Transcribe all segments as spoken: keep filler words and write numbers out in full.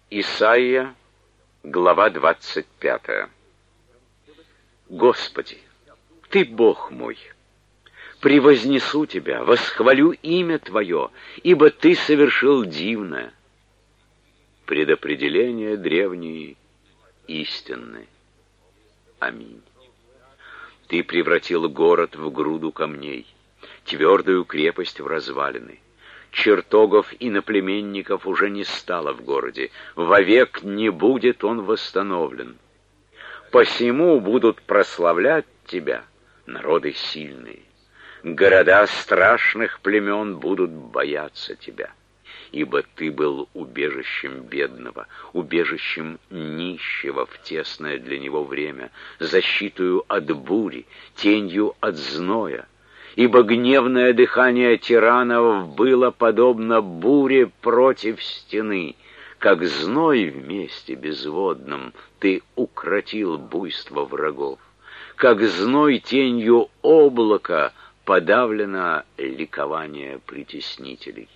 Исайя, глава двадцать пятая. Господи, Ты Бог мой, превознесу Тебя, восхвалю имя Твое, ибо Ты совершил дивное. Предопределения древние истинны. Аминь. Ты превратил город в груду камней, твердую крепость в развалины. Чертогов иноплеменников уже не стало в городе, вовек не будет он восстановлен. Посему будут прославлять тебя народы сильные, города страшных племен будут бояться тебя, ибо ты был убежищем бедного, убежищем нищего в тесное для него время, защитою от бури, тенью от зноя. Ибо гневное дыхание тиранов было подобно буре против стены, как зной в месте безводном ты укротил буйство врагов, как зной тенью облака подавлено ликование притеснителей.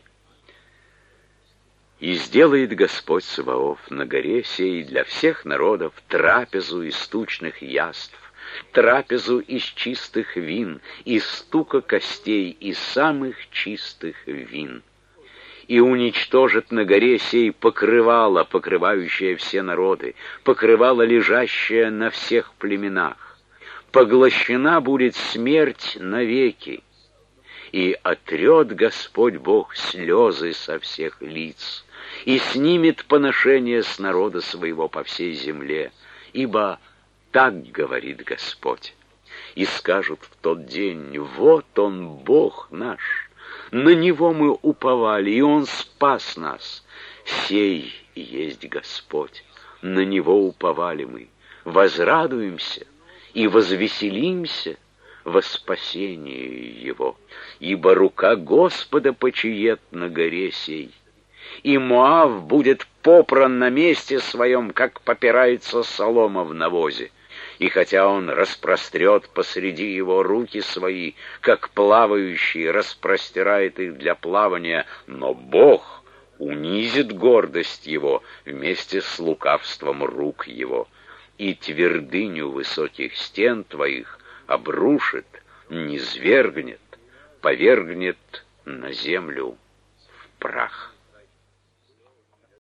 И сделает Господь Саваоф на горе сей для всех народов трапезу из тучных яств, трапезу из чистых вин, из стука костей, из самых чистых вин. И уничтожит на горе сей покрывало, покрывающее все народы, покрывало, лежащее на всех племенах. Поглощена будет смерть навеки, и отрет Господь Бог слезы со всех лиц, и снимет поношение с народа своего по всей земле, ибо так говорит Господь. И скажут в тот день: вот Он, Бог наш, на Него мы уповали, и Он спас нас. Сей есть Господь, на Него уповали мы. Возрадуемся и возвеселимся во спасении Его, ибо рука Господа почиет на горе сей. И Моав будет попран на месте своем, как попирается солома в навозе. И хотя он распрострет посреди его руки свои, как плавающий распростирает их для плавания, но Бог унизит гордость его вместе с лукавством рук его, и твердыню высоких стен твоих обрушит, низвергнет, повергнет на землю в прах.